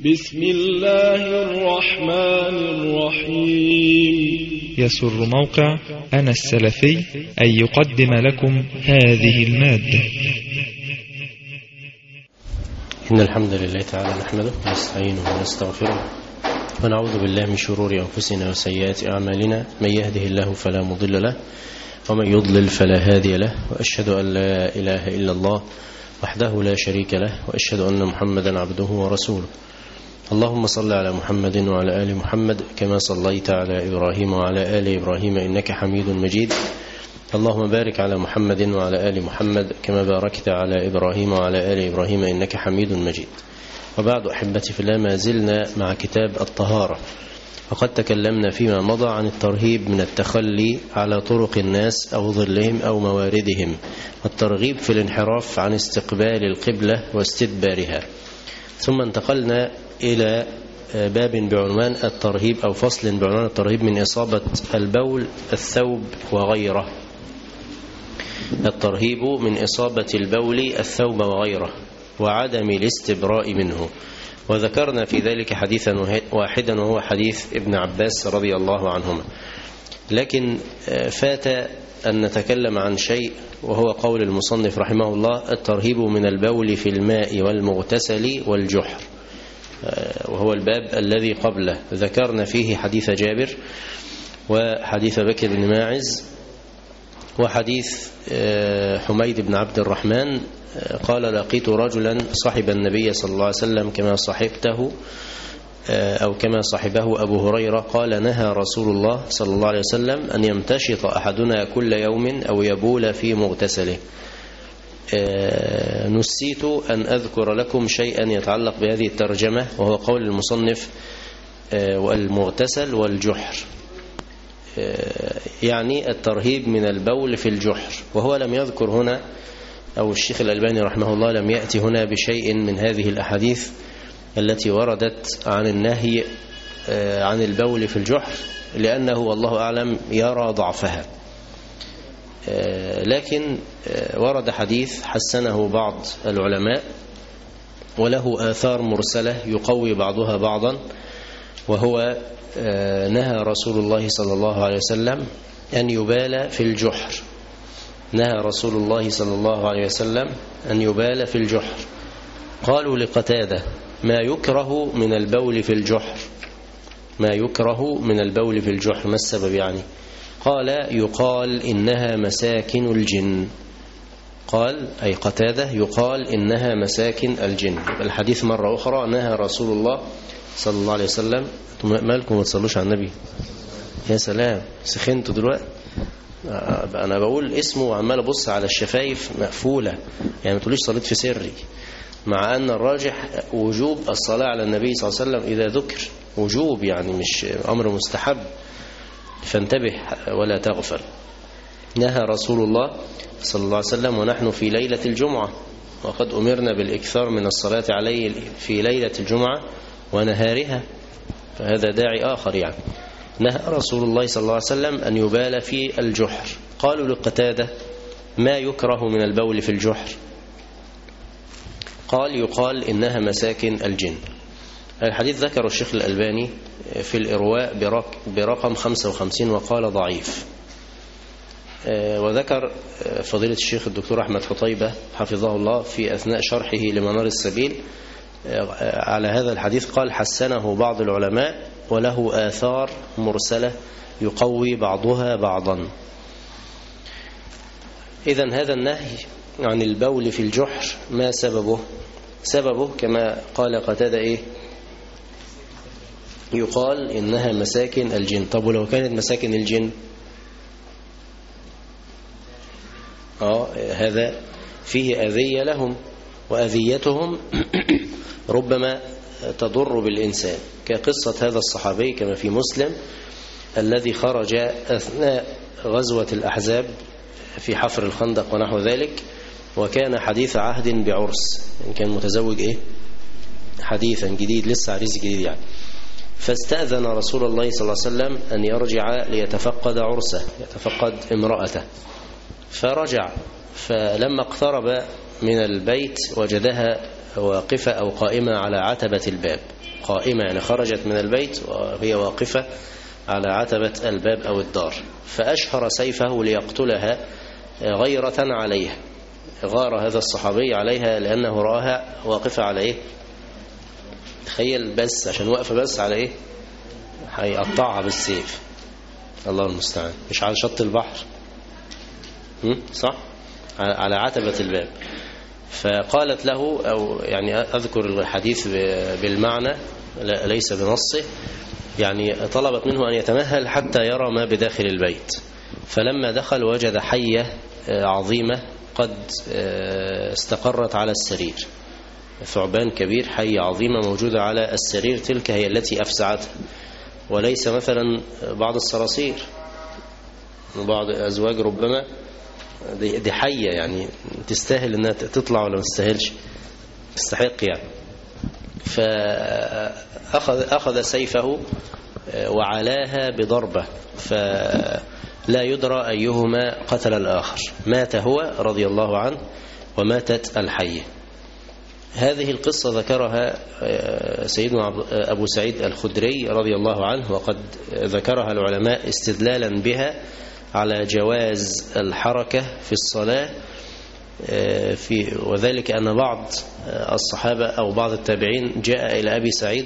بسم الله الرحمن الرحيم. يسر موقع أنا السلفي أن يقدم لكم هذه المادة. إن الحمد لله تعالى نحمده ونستعينه ونستغفره ونعوذ بالله من شرور أنفسنا وسيئات أعمالنا، من يهده الله فلا مضل له ومن يضلل فلا هادي له، وأشهد أن لا إله إلا الله وحده لا شريك له، وأشهد أن محمدا عبده ورسوله. اللهم صل على محمد وعلى آل محمد كما صليت على إبراهيم وعلى آل إبراهيم إنك حميد مجيد. اللهم بارك على محمد وعلى آل محمد كما باركت على إبراهيم وعلى آل إبراهيم إنك حميد مجيد. وبعد أحبتي في الله، ما زلنا مع كتاب الطهارة، وقد تكلمنا فيما مضى عن الترهيب من التخلي على طرق الناس أو ظلهم أو مواردهم، والترغيب في الانحراف عن استقبال القبلة واستدبارها. ثم انتقلنا إلى باب بعنوان الترهيب أو فصل بعنوان الترهيب من إصابة البول الثوب وغيره. الترهيب من إصابة البول الثوب وغيره وعدم الاستبراء منه. وذكرنا في ذلك حديثا واحدا وهو حديث ابن عباس رضي الله عنهما، لكن فات أن نتكلم عن شيء وهو قول المصنف رحمه الله: الترهيب من البول في الماء والمغتسل والجحر، وهو الباب الذي قبله. ذكرنا فيه حديث جابر وحديث بكر بن ماعز وحديث حميد بن عبد الرحمن قال: لقيت رجلا صحب النبي صلى الله عليه وسلم كما صحبته أو كما صحبه أبو هريرة. قال: نهى رسول الله صلى الله عليه وسلم أن يمتشط أحدنا كل يوم أو يبول في مغتسله. نسيت أن أذكر لكم شيئا يتعلق بهذه الترجمة، وهو قول المصنف: والمغتسل والجحر، يعني الترهيب من البول في الجحر. وهو لم يذكر هنا، أو الشيخ الألباني رحمه الله لم يأتي هنا بشيء من هذه الأحاديث التي وردت عن النهي عن البول في الجحر، لأنه والله أعلم يرى ضعفها. لكن ورد حديث حسنه بعض العلماء وله آثار مرسلة يقوي بعضها بعضا، وهو: نهى رسول الله صلى الله عليه وسلم أن يبال في الجحر. نهى رسول الله صلى الله عليه وسلم أن يبال في الجحر. قالوا لقتادة: ما يكره من البول في الجحر؟ ما يكره من البول في الجحر، ما السبب يعني؟ قال: يقال إنها مساكن الجن. قال أي قتادة: يقال إنها مساكن الجن. الحديث مرة أخرى: نهى رسول الله صلى الله عليه وسلم. مالكم ما تصلوش على النبي؟ يا سلام، سخنتوا دلوقتي. أنا بقول اسمه وعمال أبص على الشفايف مقفولة، يعني ما تقوليش صليت في سري، مع أن الراجح وجوب الصلاة على النبي صلى الله عليه وسلم إذا ذكر، وجوب يعني مش أمر مستحب، فانتبه ولا تغفل. نهى رسول الله صلى الله عليه وسلم ونحن في ليلة الجمعة، وقد أمرنا بالإكثار من الصلاة عليه في ليلة الجمعة ونهارها، فهذا داعي آخر يعني. نهى رسول الله صلى الله عليه وسلم أن يبال في الجحر. قالوا لقتادة: ما يكره من البول في الجحر؟ قال: يقال إنها مساكن الجن. الحديث ذكر الشيخ الألباني في الإرواء برقم 55 وقال ضعيف. وذكر فضيلة الشيخ الدكتور أحمد حطيبة حفظه الله في أثناء شرحه لمنار السبيل على هذا الحديث، قال: حسنه بعض العلماء وله آثار مرسلة يقوي بعضها بعضا. إذن هذا النهي عن البول في الجحر ما سببه؟ سببه كما قال قتادة إيه؟ يقال إنها مساكن الجن. طب ولو كانت مساكن الجن؟ هذا فيه أذية لهم، وأذيتهم ربما تضر بالإنسان، كقصة هذا الصحابي كما في مسلم الذي خرج أثناء غزوة الأحزاب في حفر الخندق ونحو ذلك، وكان حديث عهد بعرس، يعني كان متزوج حديثا جديد، لسه عريس جديد يعني. فاستأذن رسول الله صلى الله عليه وسلم أن يرجع ليتفقد عرسه، يتفقد امرأته. فرجع، فلما اقترب من البيت وجدها واقفة أو قائمة على عتبة الباب. قائمة يعني خرجت من البيت وهي واقفة على عتبة الباب أو الدار، فأشهر سيفه ليقتلها غيرة عليها. غار هذا الصحابي عليها لأنه رآها واقفة على إيه؟ تخيل بس عشان واقفة بس على إيه؟ هيقطعها بالسيف. الله المستعان. مش على شط البحر، صح؟ على عتبة الباب. فقالت له، أو يعني أذكر الحديث بالمعنى ليس بنصه، يعني طلبت منه أن يتمهل حتى يرى ما بداخل البيت. فلما دخل وجد حية عظيمة قد استقرت على السرير. ثعبان كبير، حية عظيمة موجودة على السرير، تلك هي التي أفزعته، وليس مثلا بعض الصراصير وبعض الأزواج ربما. دي حية يعني تستاهل أنها تطلع ولا ما تستاهلش، تستحق يعني. فأخذ سيفه وعلاها بضربة، فلا يدرى أيهما قتل الآخر. مات هو رضي الله عنه وماتت الحية. هذه القصة ذكرها سيدنا أبو سعيد الخدري رضي الله عنه، وقد ذكرها العلماء استدلالا بها على جواز الحركة في الصلاة، وذلك أن بعض الصحابة أو بعض التابعين جاء إلى أبي سعيد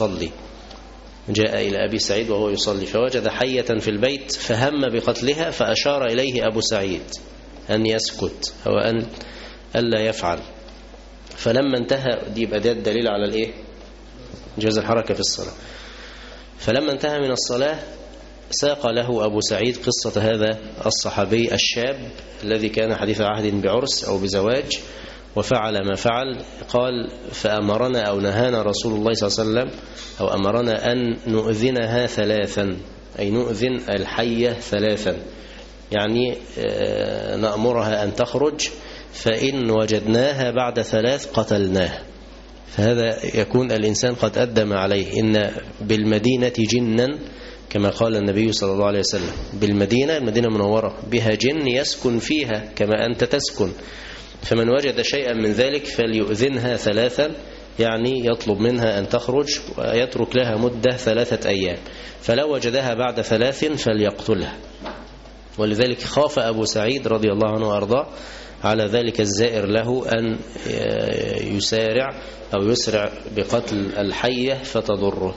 وهو يصلي فوجد حية في البيت فهم بقتلها، فأشار إليه أبو سعيد أن يسكت أو أن ألا يفعل. فلما انتهى، دي يبقى ده الدليل على الإيه؟ جواز الحركة في الصلاة. فلما انتهى من الصلاة ساق له أبو سعيد قصة هذا الصحابي الشاب الذي كان حديث عهد بعرس أو بزواج وفعل ما فعل. قال: فأمرنا أو نهانا رسول الله صلى الله عليه وسلم، أو أمرنا أن نؤذنها ثلاثا، أي نؤذن الحية ثلاثا، يعني نأمرها أن تخرج، فإن وجدناها بعد ثلاث قتلناها. فهذا يكون الإنسان قد أدى ما عليه. إن بالمدينة جنا، كما قال النبي صلى الله عليه وسلم، بالمدينة، المدينة منورة، بها جن يسكن فيها كما أنت تسكن، فمن وجد شيئا من ذلك فليؤذنها ثلاثا، يعني يطلب منها أن تخرج ويترك لها مدة 3 أيام، فلو وجدها بعد 3 فليقتلها. ولذلك خاف أبو سعيد رضي الله عنه وأرضاه على ذلك الزائر له أن يسارع أو يسرع بقتل الحية فتضره.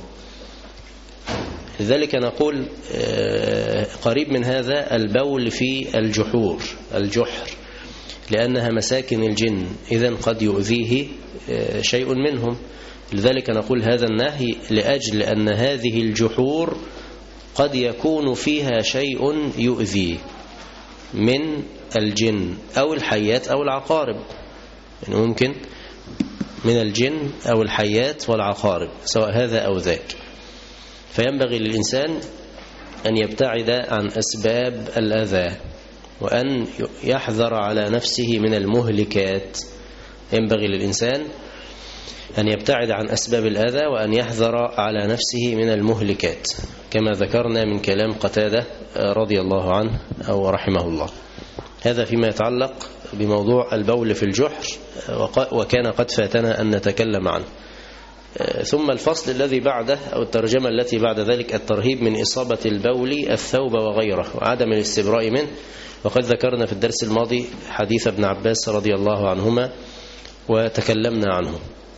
لذلك نقول قريب من هذا البول في الجحر، لأنها مساكن الجن، إذن قد يؤذيه شيء منهم. لذلك نقول هذا النهي لأجل أن هذه الجحور قد يكون فيها شيء يؤذي من الجن أو الحيات أو العقارب، يعني ممكن من الجن أو الحيات والعقارب، سواء هذا أو ذاك. فينبغي للإنسان أن يبتعد عن أسباب الأذى وأن يحذر على نفسه من المهلكات. ينبغي للإنسان أن يبتعد عن أسباب الأذى وأن يحذر على نفسه من المهلكات، كما ذكرنا من كلام قتادة رضي الله عنه أو رحمه الله. هذا فيما يتعلق بموضوع البول في الجحر، وكان قد فاتنا أن نتكلم عنه. ثم الفصل الذي بعده أو الترجمة التي بعد ذلك الترهيب من إصابة البول الثوب وغيره وعدم الاستبراء منه. وقد ذكرنا في الدرس الماضي حديث ابن عباس رضي الله عنهما وتكلمنا عنه.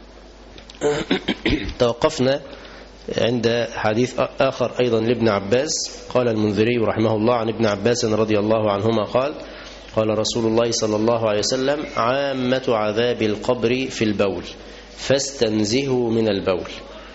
توقفنا عند حديث آخر أيضا لابن عباس. قال المنذري رحمه الله عن ابن عباس رضي الله عنهما قال رسول الله صلى الله عليه وسلم: عامة عذاب القبر في البول فاستنزهوا من البول.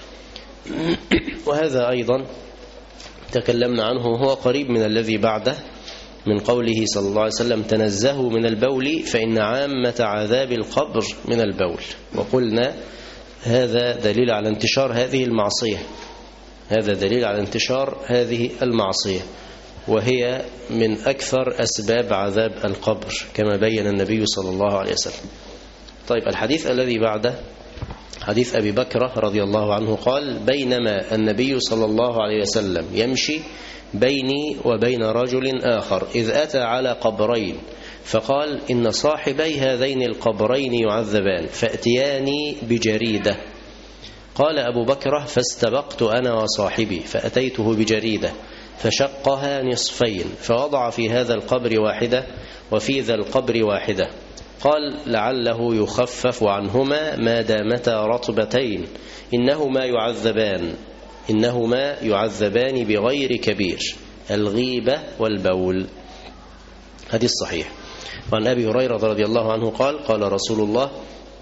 وهذا أيضا تكلمنا عنه، هو قريب من الذي بعده، من قوله صلى الله عليه وسلم: تنزهوا من البول فإن عامة عذاب القبر من البول. وقلنا هذا دليل على انتشار هذه المعصية، هذا دليل على انتشار هذه المعصية، وهي من أكثر أسباب عذاب القبر كما بين النبي صلى الله عليه وسلم. طيب، الحديث الذي بعده حديث أبي بكر رضي الله عنه قال: بينما النبي صلى الله عليه وسلم يمشي بيني وبين رجل آخر إذ أتى على قبرين فقال إن صاحبي هذين القبرين يعذبان فأتياني بجريدة. قال أبو بكر فاستبقت أنا وصاحبي فأتيته بجريدة فشقها نصفين فوضع في هذا القبر واحدة وفي ذا القبر واحدة. قال لعله يخفف عنهما ما دامتا رطبتين إنهما يعذبان بغير كبير الغيبة والبول. حديث صحيح. وعن أبي هريرة رضي الله عنه قال قال رسول الله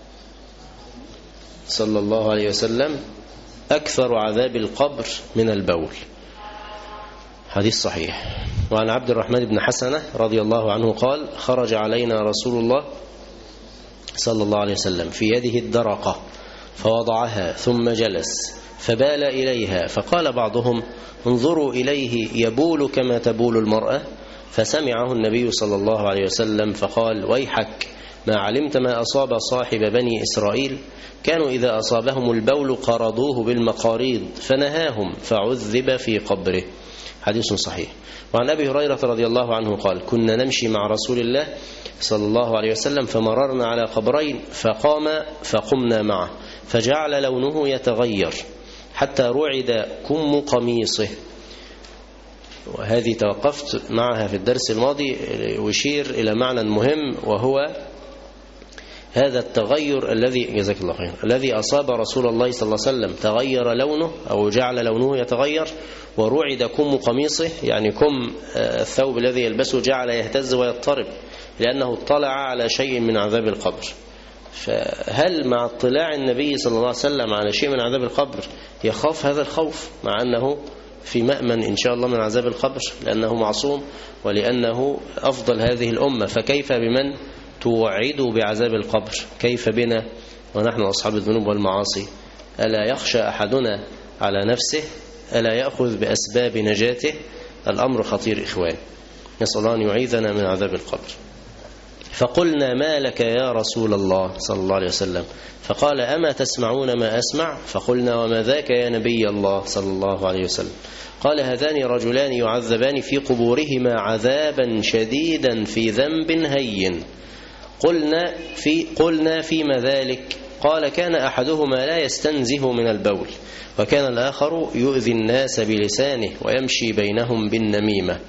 صلى الله عليه وسلم أكثر عذاب القبر من البول. حديث صحيح. وعن عبد الرحمن بن حسنة رضي الله عنه قال خرج علينا رسول الله صلى الله عليه وسلم في يده الدرقة فوضعها ثم جلس فبال إليها فقال بعضهم انظروا إليه يبول كما تبول المرأة. فسمعه النبي صلى الله عليه وسلم فقال ويحك ما علمت ما أصاب صاحب بني إسرائيل كانوا إذا أصابهم البول قرضوه بالمقاريض فنهاهم فعذب في قبره. حديث صحيح. وعن أبي هريرة رضي الله عنه قال كنا نمشي مع رسول الله صلى الله عليه وسلم فمررنا على قبرين فقمنا معه فجعل لونه يتغير حتى رعد كم قميصه. وهذه توقفت معها في الدرس الماضي ويشير إلى معنى مهم وهو هذا التغير الذي جزاك الله خير الذي أصاب رسول الله صلى الله عليه وسلم تغير لونه أو جعل لونه يتغير ورعد كم قميصه يعني كم الثوب الذي يلبسه جعل يهتز ويضطرب لأنه اطلع على شيء من عذاب القبر. فهل مع اطلاع النبي صلى الله عليه وسلم على شيء من عذاب القبر يخاف هذا الخوف مع أنه في مأمن إن شاء الله من عذاب القبر لأنه معصوم ولأنه أفضل هذه الأمة؟ فكيف بمن توعد بعذاب القبر؟ كيف بنا ونحن أصحاب الذنوب والمعاصي؟ ألا يخشى أحدنا على نفسه؟ ألا يأخذ بأسباب نجاته؟ الأمر خطير إخوان، نسأل الله أن يعيذنا من عذاب القبر. فقلنا ما لك يا رسول الله صلى الله عليه وسلم؟ فقال أما تسمعون ما أسمع؟ فقلنا وما ذاك يا نبي الله صلى الله عليه وسلم؟ قال هذان رجلان يعذبان في قبورهما عذابا شديدا في ذنب هين. قلنا فيما ذلك؟ قال كان أحدهما لا يستنزه من البول وكان الآخر يؤذي الناس بلسانه ويمشي بينهم بالنميمة.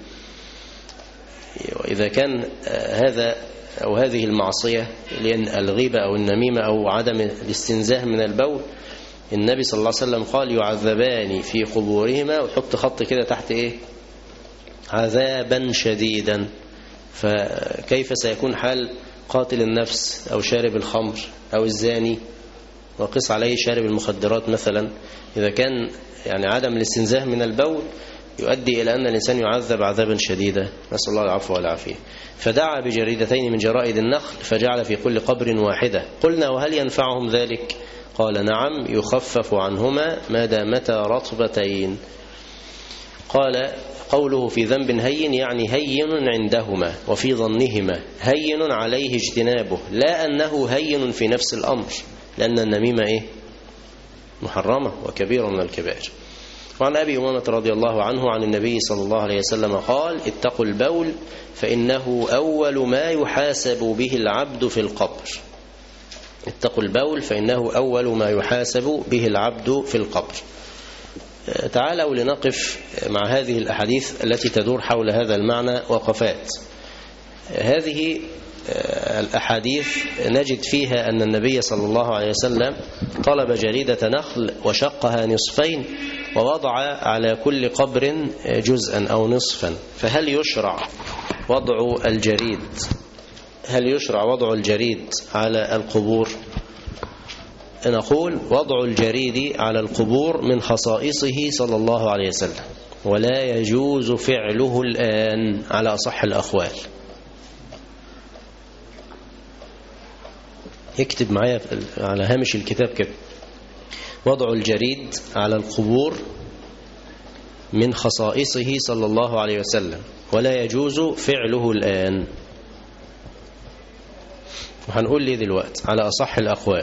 وإذا كان هذا أو هذه المعصية لأن الغيبة أو النميمة أو عدم الاستنزاه من البول، النبي صلى الله عليه وسلم قال يعذبان في قبورهما وحط خط كده تحت إيه؟ عذابا شديدا. فكيف سيكون حال قاتل النفس أو شارب الخمر أو الزاني؟ وقس عليه شارب المخدرات مثلا. إذا كان يعني عدم الاستنزاه من البول يؤدي إلى أن الإنسان يعذب عذابا شديدا، نسأل الله العفو والعافية. فدعا بجريدتين من جرائد النخل فجعل في كل قبر واحدة. قلنا وهل ينفعهم ذلك؟ قال نعم يخفف عنهما ما دامتا رطبتين. قال قوله في ذنب هين يعني هين عندهما وفي ظنهما، هين عليه اجتنابه لا أنه هين في نفس الأمر، لأن النميمة إيه؟ محرمة وكبيرة من الكبائر. وعن أبي أمامة رضي الله عنه عن النبي صلى الله عليه وسلم قال اتقوا البول فإنه أول ما يحاسب به العبد في القبر. اتقوا البول فإنه أول ما يحاسب به العبد في القبر. تعالوا لنقف مع هذه الأحاديث التي تدور حول هذا المعنى وقفات. هذه الأحاديث نجد فيها أن النبي صلى الله عليه وسلم طلب جريدة نخل وشقها نصفين ووضع على كل قبر جزءا أو نصفا. فهل يشرع وضع الجريد على القبور؟ نقول وضع الجريد على القبور من خصائصه صلى الله عليه وسلم ولا يجوز فعله الآن على أصح الأقوال. اكتب معايا على هامش الكتاب كده: وضع الجريد على القبور من خصائصه صلى الله عليه وسلم ولا يجوز فعله الآن. وهنقول لي دلوقتي على أصح الأقوال.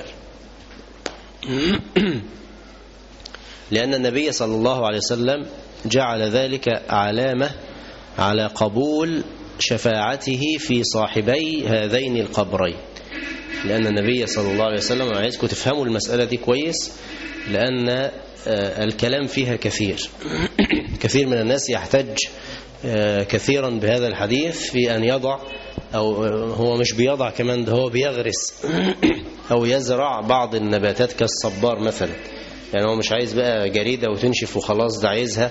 لأن النبي صلى الله عليه وسلم جعل ذلك علامة على قبول شفاعته في صاحبي هذين القبرين. لأن النبي صلى الله عليه وسلم، أنا عايزكم تفهموا المسألة دي كويس، لأن الكلام فيها كثير. كثير من الناس يحتج كثيرا بهذا الحديث في أن يضع، أو هو مش بيضع كمان، ده هو بيغرس أو يزرع بعض النباتات كالصبار مثلا. يعني هو مش عايز بقى جريدة وتنشف وخلاص، ده عايزها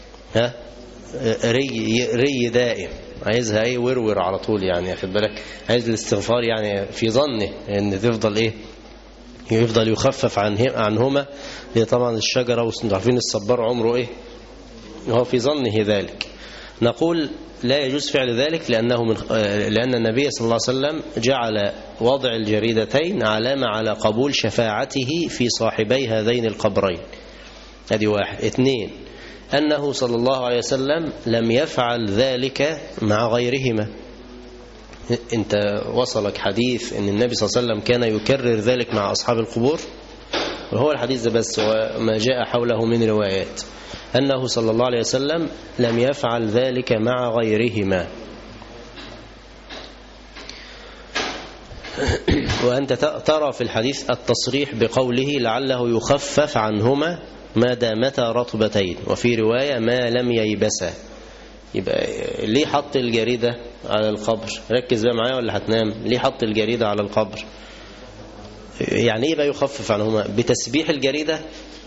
ري دائم، عايزها ايه ورور على طول. يعني خد بالك، عايز الاستغفار يعني في ظنه ان تفضل ايه، يفضل يخفف عنهما. هي طبعا الشجرة وعارفين الصبار عمره ايه، هو في ظنه ذلك. نقول لا يجوز فعل ذلك، لأن النبي صلى الله عليه وسلم جعل وضع الجريدتين علامة على قبول شفاعته في صاحبي هذين القبرين. هذه واحد. اثنين، أنه صلى الله عليه وسلم لم يفعل ذلك مع غيرهما. أنت وصلك حديث أن النبي صلى الله عليه وسلم كان يكرر ذلك مع أصحاب القبور؟ وهو الحديث ده بس، وما جاء حوله من روايات، أنه صلى الله عليه وسلم لم يفعل ذلك مع غيرهما. وأنت ترى في الحديث التصريح بقوله لعله يخفف عنهما ما دامتا رطبتين، وفي رواية ما لم ييبسا. يبقى ليه حط الجريدة على القبر؟ ركز بقى معايا ولا هتنام. ليه حط الجريدة على القبر؟ يعني ايه بقى يخفف عنهما؟ بتسبيح الجريدة؟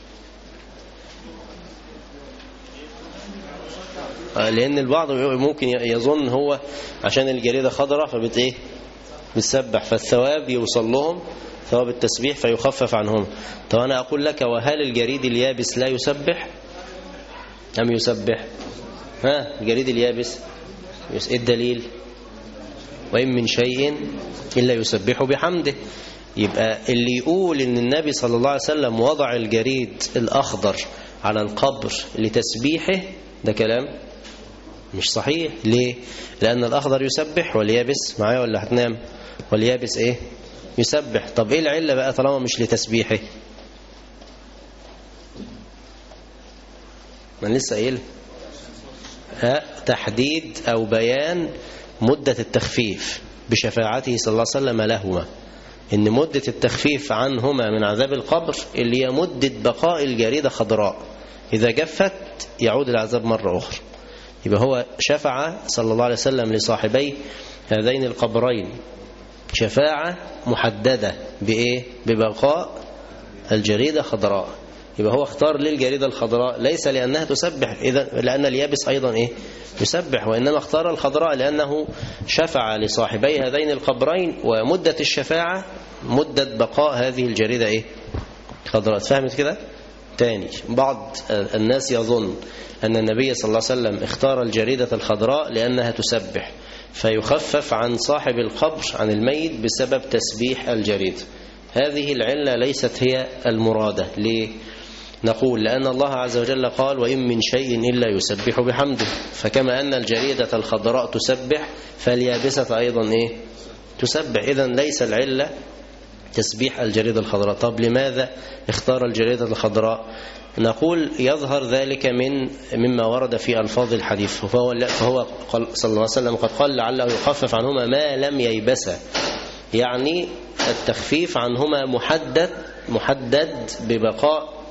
لأن البعض ممكن يظن هو عشان الجريدة خضراء فبت ايه، بتسبح، فالثواب يوصل لهم، ثواب التسبيح، فيخفف عنهم. طب أنا أقول لك، وهل الجريد اليابس لا يسبح أم يسبح؟ الجريد اليابس ايه الدليل؟ وإن من شيء إلا يسبح بحمده. يبقى اللي يقول إن النبي صلى الله عليه وسلم وضع الجريد الأخضر على القبر لتسبيحه، ده كلام مش صحيح. ليه؟ لأن الأخضر يسبح واليابس، معايا ولا هتنام؟ واليابس ايه؟ يسبح. طب ايه العلة بقى طالما مش لتسبيحه؟ من لسه قايل تحديد أو بيان مدة التخفيف بشفاعته صلى الله عليه وسلم لهما، إن مدة التخفيف عنهما من عذاب القبر اللي هي مدة بقاء الجريدة خضراء، إذا جفت يعود العذاب مرة أخرى. يبقى هو شفع صلى الله عليه وسلم لصاحبي هذين القبرين شفاعة محددة بإيه؟ ببقاء الجريدة خضراء. يبقى هو اختار للجريدة الخضراء ليس لأنها تسبح، إذا لأن اليابس أيضا إيه؟ يسبح، وإنما اختار الخضراء لأنه شفع لصاحبي هذين القبرين، ومدة الشفاعة مدة بقاء هذه الجريدة إيه؟ خضراء. فهمت كده؟ تاني، بعض الناس يظن أن النبي صلى الله عليه وسلم اختار الجريدة الخضراء لأنها تسبح، فيخفف عن صاحب القبر عن الميت بسبب تسبيح الجريدة. هذه العلة ليست هي المرادة. ليه؟ نقول لأن الله عز وجل قال وإن من شيء إلا يسبح بحمده، فكما أن الجريدة الخضراء تسبح فاليابسة أيضا إيه؟ تسبح. إذن ليس العلة تسبيح الجريدة الخضراء. طب لماذا اختار الجريدة الخضراء؟ نقول يظهر ذلك مما ورد في ألفاظ الحديث، فهو صلى الله عليه وسلم قد قال لعله يخفف عنهما ما لم ييبسا، يعني التخفيف عنهما محدد ببقاء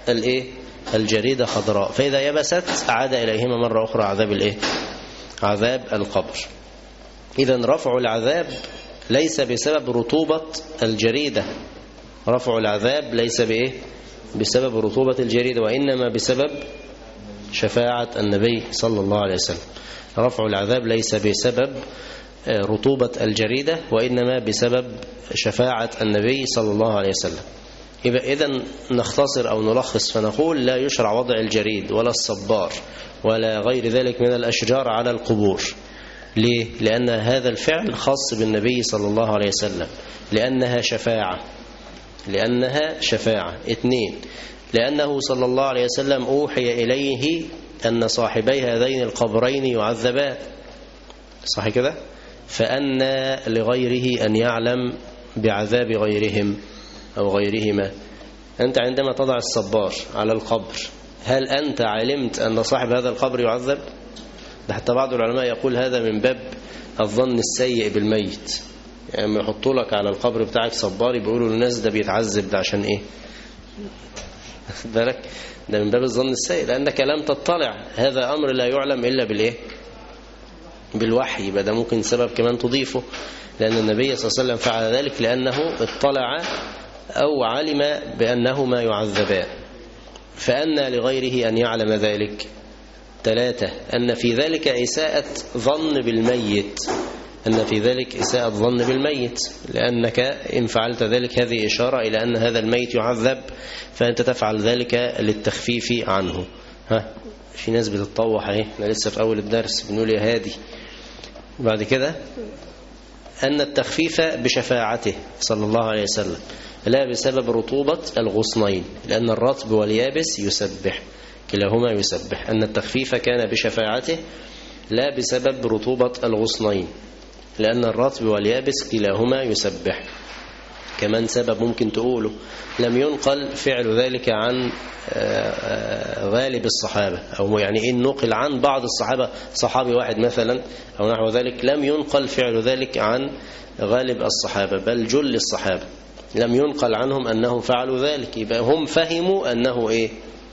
الجريدة خضراء، فإذا يبست عاد إليهما مرة أخرى عذاب القبر. إذن رفع العذاب ليس بسبب رطوبة الجريدة، رفع العذاب ليس بسبب رطوبة الجريدة، وإنما بسبب شفاعة النبي صلى الله عليه وسلم. رفع العذاب ليس بسبب رطوبة الجريدة، وإنما بسبب شفاعة النبي صلى الله عليه وسلم. إذن نختصر أو نلخص فنقول لا يشرع وضع الجريد ولا الصبار ولا غير ذلك من الأشجار على القبور. ليه؟ لأن هذا الفعل خاص بالنبي صلى الله عليه وسلم، لأنها شفاعة. 2، لأنه صلى الله عليه وسلم أوحي إليه أن صاحبي هذين القبرين يعذبان، صح كده؟ فأنى لغيره أن يعلم بعذاب غيرهم أو غيرهما. أنت عندما تضع الصبار على القبر، هل أنت علمت أن صاحب هذا القبر يعذب؟ ده حتى بعض العلماء يقول هذا من باب الظن السيء بالميت. يعني يحطوا لك على القبر بتاعك صباري بيقولوا للناس ده بيتعذب، ده عشان ايه؟ بالك ده من باب الظن السيء، لأنك لم تطلع. هذا أمر لا يعلم إلا بالإيه؟ بالوحي. يبقى ده ممكن سبب كمان تضيفه، لأن النبي صلى الله عليه وسلم فعل ذلك لأنه اطلع أو علم بأنهما يعذبان. فأنى لغيره أن يعلم ذلك. 3 أن في ذلك إساءة ظن بالميت، أن في ذلك إساءة ظن بالميت، لأنك إن فعلت ذلك هذه إشارة إلى أن هذا الميت يعذب، فأنت تفعل ذلك للتخفيف عنه. في ناس بتتطوح اهي، احنا لسه في أول الدرس بنقول يا هادي. بعد كده أن التخفيف بشفاعته صلى الله عليه وسلم لا بسبب رطوبة الغصنين، لأن الرطب واليابس يسبح، كلاهما يسبح. أن التخفيف كان بشفاعته لا بسبب رطوبة الغصنين، لأن الرطب واليابس كلاهما يسبح. كمان سبب ممكن تقوله، لم ينقل فعل ذلك عن غالب الصحابة، أو يعني إن نقل عن بعض الصحابة، صحابي واحد مثلا أو نحو ذلك، لم ينقل فعل ذلك عن غالب الصحابة، بل جل الصحابة لم ينقل عنهم أنهم فعلوا ذلك. يبقى هم فهموا أنه إيه؟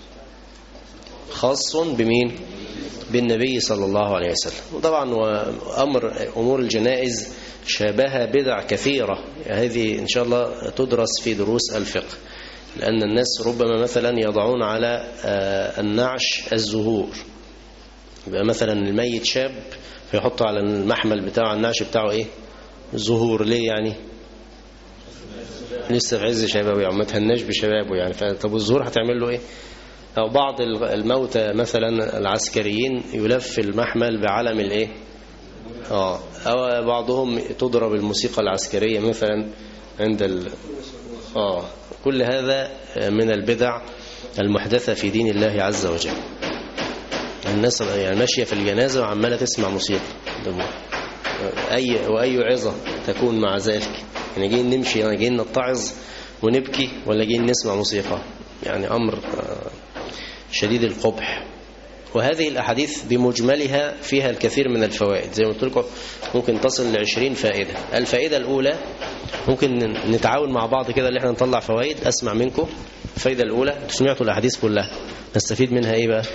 خاص بمين؟ بالنبي صلى الله عليه وسلم. وطبعا أمور الجنائز شابه بدع كثيرة، هذه إن شاء الله تدرس في دروس الفقه، لأن الناس ربما مثلا يضعون على النعش الزهور. يبقى مثلا الميت شاب فيحطوا على المحمل بتاعه، النعش بتاعه إيه؟ الزهور. ليه يعني؟ لسه في عز شبابه يعني، ما تهناش بشبابه يعني. طب والزهور هتعمل له إيه؟ أو بعض الموتى مثلا العسكريين يلف المحمل بعلم الإيه؟ أو بعضهم تضرب الموسيقى العسكرية مثلا عند كل هذا من البدع المحدثة في دين الله عز وجل. الناس يعني ماشية في الجنازة وعمالة تسمع موسيقى، وأي عظة تكون مع ذلك؟ يعني جايين نمشي، يعني جايين نتعظ ونبكي، ولا جايين نسمع موسيقى؟ يعني أمر شديد القبح. وهذه الأحاديث بمجملها فيها الكثير من الفوائد، زي ما قلت لكم ممكن تصل ل20 فائدة. الفائدة الأولى ممكن نتعاون مع بعض كده اللي احنا نطلع فوائد. أسمع منكم الفائدة الأولى، سمعتوا الأحاديث كلها، نستفيد منها إيه بقى؟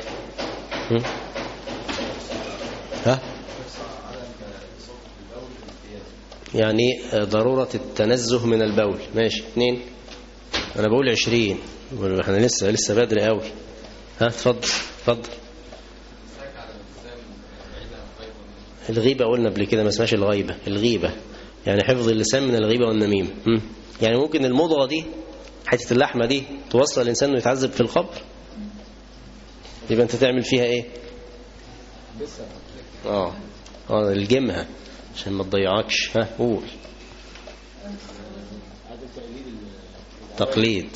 يعني ضرورة التنزه من البول. ماشي. 2. أنا بقول 20، احنا لسه بدري قوي. اتفضل. الغيبة قلنا قبل كده، ما اسمهاش الغيبة، الغيبة يعني حفظ اللسان من الغيبة والنميمة. يعني ممكن المضغة دي، حتة اللحمة دي، توصل الإنسان إنه يتعذب في القبر. يبقى أنت تعمل فيها إيه؟ الجمها عشان ما تضيعكش. قول. تقليد.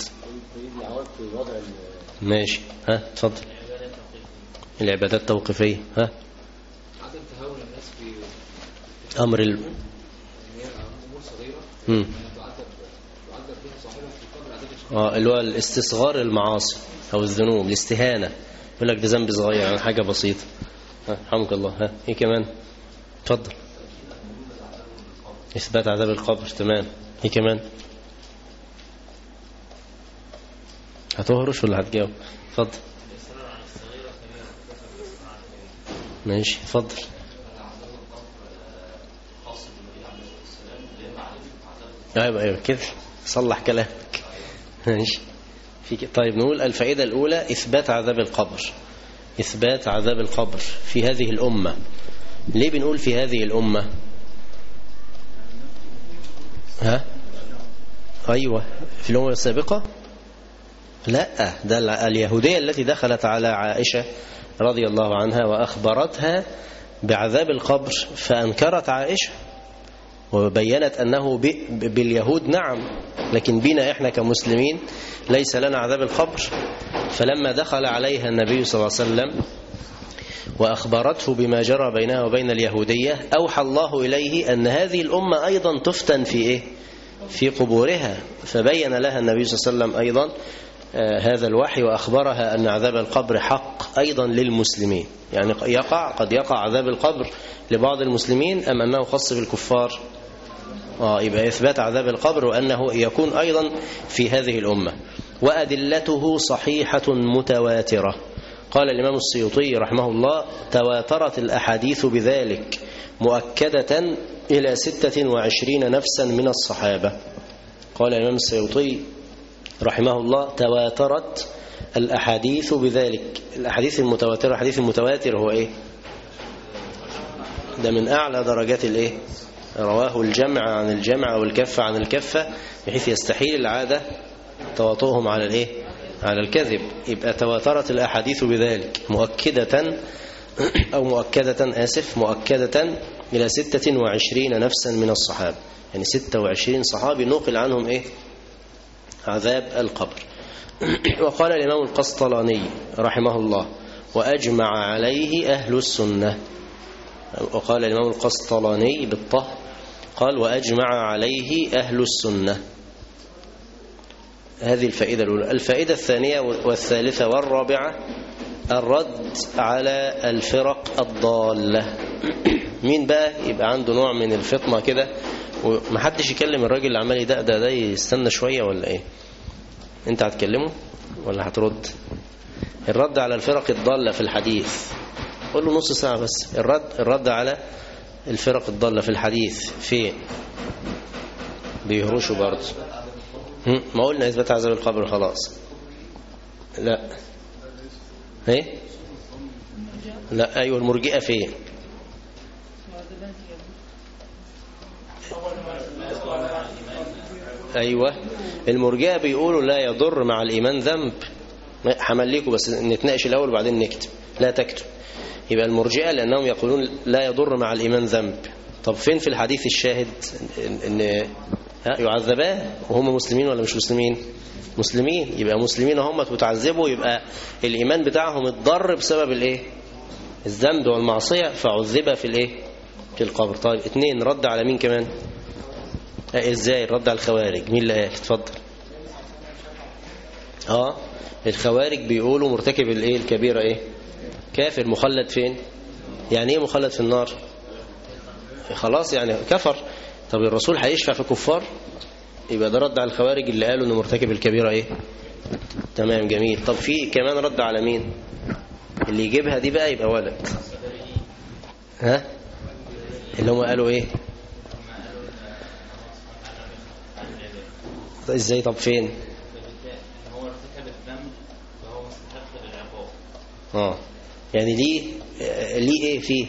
ماشي. اتفضل. العبادات التوقيفية. أمر اللي هو الاستصغار المعاصي أو الذنوب، الاستهانة. يقول لك ده ذنب صغير يعني، حاجة بسيطة. رحمك الله. إيه كمان؟ اتفضل. إثبات عذاب القبر. تمام. إيه كمان؟ هتهرش ولا هتجاوب؟ اتفضل. ماشي. اتفضل. ايوه كده صلح كلامك. ماشي. طيب نقول الفائدة الأولى إثبات عذاب القبر. إثبات عذاب القبر في هذه الأمة. ليه بنقول في هذه الأمة؟ أيوة في الأمة السابقة؟ لا، ده اليهودية التي دخلت على عائشة رضي الله عنها وأخبرتها بعذاب القبر، فأنكرت عائشة وبينت أنه باليهود نعم، لكن بنا إحنا كمسلمين ليس لنا عذاب القبر. فلما دخل عليها النبي صلى الله عليه وسلم وأخبرته بما جرى بينها وبين اليهودية، أوحى الله إليه أن هذه الأمة أيضا تفتن في إيه؟ في قبورها. فبين لها النبي صلى الله عليه وسلم أيضا هذا الوحي وأخبرها أن عذاب القبر حق أيضا للمسلمين. يعني قد يقع عذاب القبر لبعض المسلمين، أم أنه خاص بالكفار؟ يبقى إثبات عذاب القبر وأنه يكون أيضا في هذه الأمة. وأدلته صحيحة متواترة. قال الإمام السيوطي رحمه الله: تواترت الأحاديث بذلك مؤكدة إلى 26 نفسا من الصحابة. قال الإمام السيوطي رحمه الله: تواترت الأحاديث بذلك. الأحاديث المتواترة، الحديث المتواتر هو إيه؟ ده من أعلى درجات الإيه؟ رواه الجمع عن الجمع والكفة عن الكفة، بحيث يستحيل العادة تواطؤهم على الإيه؟ على الكذب. يبقى تواترت الأحاديث بذلك مؤكدة مؤكدة إلى 26 نفسا من الصحابة. يعني 26 صحابي نقل عنهم إيه؟ عذاب القبر. وقال الإمام القسطلاني رحمه الله: وأجمع عليه أهل السنة. وقال الإمام القسطلاني بالطه قال: وأجمع عليه أهل السنة. هذه الفائدة الأولى. الفائدة الثانية والثالثة والرابعة: الرد على الفرق الضالة. مين بقى يبقى عنده نوع من الفطنة كده ومحدش يكلم الراجل اللي عمال ده يستنى شوية ولا ايه؟ انت هتكلمه ولا هترد؟ الرد على الفرق الضالة في الحديث، قول له نص ساعة بس. الرد على الفرق الضالة في الحديث فين؟ بيهرشوا برضه. ما قلنا إثبات عذاب القبر خلاص. لا ايه؟ لا ايوه المرجئة فين؟ ايوه المرجئة بيقولوا لا يضر مع الإيمان ذنب. حمليكوا بس نتناقش الأول وبعدين نكتب. لا تكتب. يبقى المرجئة لأنهم يقولون لا يضر مع الإيمان ذنب. طب فين في الحديث الشاهد ان يعذبان وهم مسلمين ولا مش مسلمين؟ مسلمين. يبقى مسلمين هم تتعذبوا، يبقى الإيمان بتاعهم اتضر بسبب الايه؟ الذنب والمعصية، فعذب في الايه؟ في القبر. طيب 2 رد على مين كمان؟ ازاي رد على الخوارج؟ مين اللي قال؟ اتفضل. الخوارج بيقولوا مرتكب الايه الكبيرة ايه؟ كافر مخلد فين؟ يعني ايه مخلد في النار؟ خلاص يعني كفر. طب الرسول هيشفع في كفار؟ يبقى ده رد على الخوارج اللي قالوا انه مرتكب الكبيرة ايه؟ تمام جميل. طب في كمان رد على مين؟ اللي يجيبها دي بقى يبقى ولد. اللي هم قالوا ايه؟ ازاي؟ طب فين؟ هو ارتكب الذنب فهو مستحق للعقاب. يعني ليه ايه فيه؟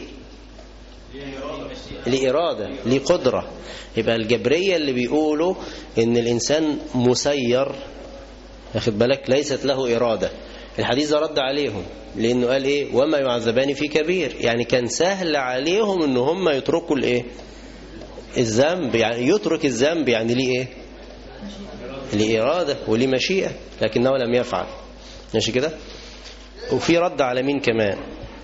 ليه إرادة، ليه قدرة. يبقى الجبرية اللي بيقولوا ان الإنسان مسير، ياخد بالك، ليست له إرادة. الحديث ده رد عليهم لأنه قال ايه؟ وما يعذبان في كبير. يعني كان سهل عليهم ان هم يتركوا الايه؟ الذنب. يعني يترك الذنب يعني ليه ايه؟ ليه إرادة وليه مشيئة، لكنه لم يفعل. ماشي كده. وفي رد على مين كمان؟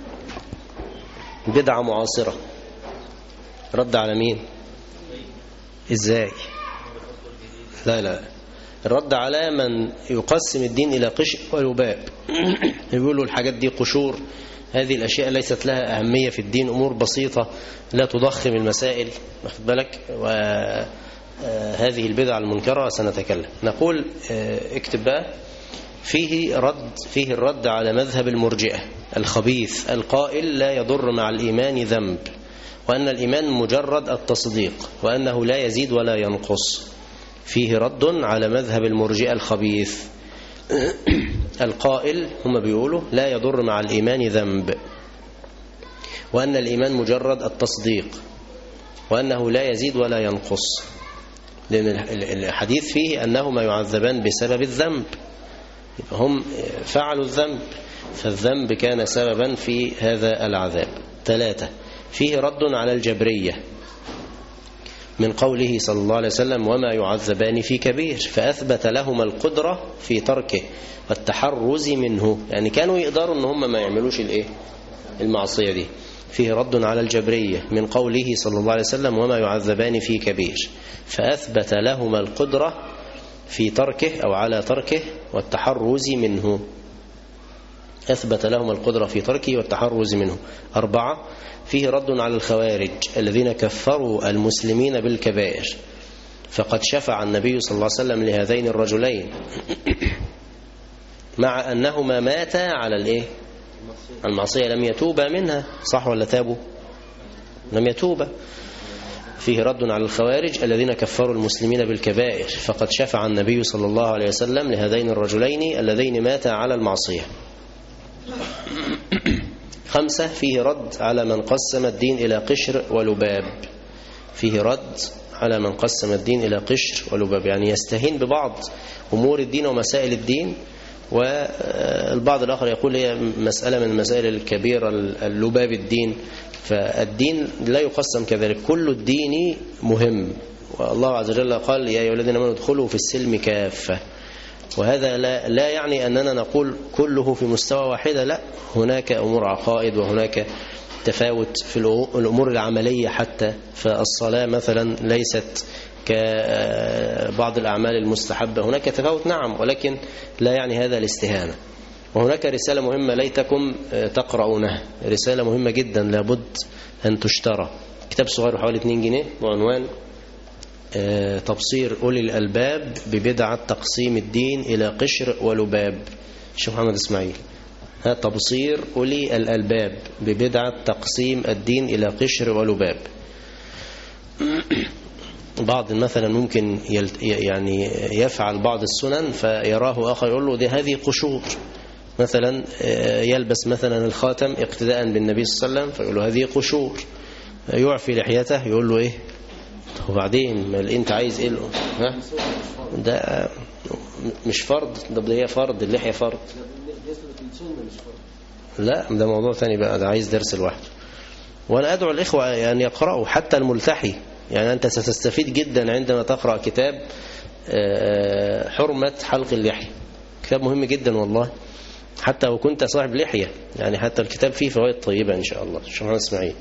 بدعة معاصرة. رد على مين؟ ازاي؟ لا الرد على من يقسم الدين إلى قشر ويباب. يقولوا الحاجات دي قشور، هذه الأشياء ليست لها أهمية في الدين، أمور بسيطة لا تضخم المسائل، واخد بالك. وهذه البدعة المنكرة سنتكلم. نقول اكتب بقى: فيه الرد على مذهب المرجئة الخبيث القائل لا يضر مع الإيمان ذنب، وأن الإيمان مجرد التصديق، وأنه لا يزيد ولا ينقص. فيه رد على مذهب المرجئة الخبيث القائل، هم بيقولوا لا يضر مع الإيمان ذنب، وأن الإيمان مجرد التصديق، وأنه لا يزيد ولا ينقص. لأن الحديث فيه أنهما يعذبان بسبب الذنب، هم فعلوا الذنب، فالذنب كان سببا في هذا العذاب. 3 فيه رد على الجبرية من قوله صلى الله عليه وسلم: وما يعذبان في كبير، فأثبت لهما القدرة في تركه والتحرز منه. يعني كانوا يقدروا ان هم ما يعملوش الايه؟ المعصية دي. فيه رد على الجبرية من قوله صلى الله عليه وسلم: وما يعذبان في كبير، فأثبت لهما القدرة في تركه أو على تركه والتحرز منه، أثبت لهم القدرة في تركه والتحرز منه. 4 فيه رد على الخوارج الذين كفروا المسلمين بالكبائر، فقد شفع النبي صلى الله عليه وسلم لهذين الرجلين مع أنهما ماتا على المعصية، لم يتوبا منها، صح ولا تابوا؟ لم يتوبا. فيه رد على الخوارج الذين كفروا المسلمين بالكبائر، فقد شفع النبي صلى الله عليه وسلم لهذين الرجلين اللذين ماتا على المعصية. 5 فيه رد على من قسم الدين إلى قشر ولباب. فيه رد على من قسم الدين إلى قشر ولباب، يعني يستهين ببعض أمور الدين ومسائل الدين، والبعض الآخر يقول هي مسألة من المسائل الكبيرة اللباب الدين. فالدين لا يقسم كذلك، كل الدين مهم، والله عز وجل قال يا أيها الذين آمنوا ادخلوا في السلم كافة. وهذا لا يعني أننا نقول كله في مستوى واحدة، لا، هناك أمور عقائد وهناك تفاوت في الأمور العملية، حتى فالصلاة مثلا ليست كبعض الأعمال المستحبة، هناك تفاوت نعم، ولكن لا يعني هذا الاستهانة. وهناك رسالة مهمة ليتكم تقرؤونها، رسالة مهمة جدا لابد أن تشترى، كتاب صغير حوالي 2 جنيه بعنوان تبصير أولي الألباب ببدعة تقسيم الدين إلى قشر ولباب، الشيخ محمد إسماعيل. تبصير أولي الألباب ببدعة تقسيم الدين إلى قشر ولباب. بعض مثلا ممكن يعني يفعل بعض السنن فيراه آخر يقول له هذه قشور، مثلا يلبس مثلا الخاتم اقتداء بالنبي صلى الله عليه وسلم فيقول له هذه قشور، يعفي لحيته يقول له ايه وبعدين انت عايز ايه؟ ها ده مش فرض، ده هي فرض، اللحية فرض. لا ده موضوع ثاني بقى، ده عايز درس لوحده. وانا ادعو الاخوة ان يقرأوا حتى الملتحي، يعني انت ستستفيد جدا عندما تقرأ كتاب حرمة حلق اللحية، كتاب مهم جدا والله، حتى لو كنت صاحب لحية، يعني حتى الكتاب فيه فوائد طيبة إن شاء الله. الشيخ محمد إسماعيل.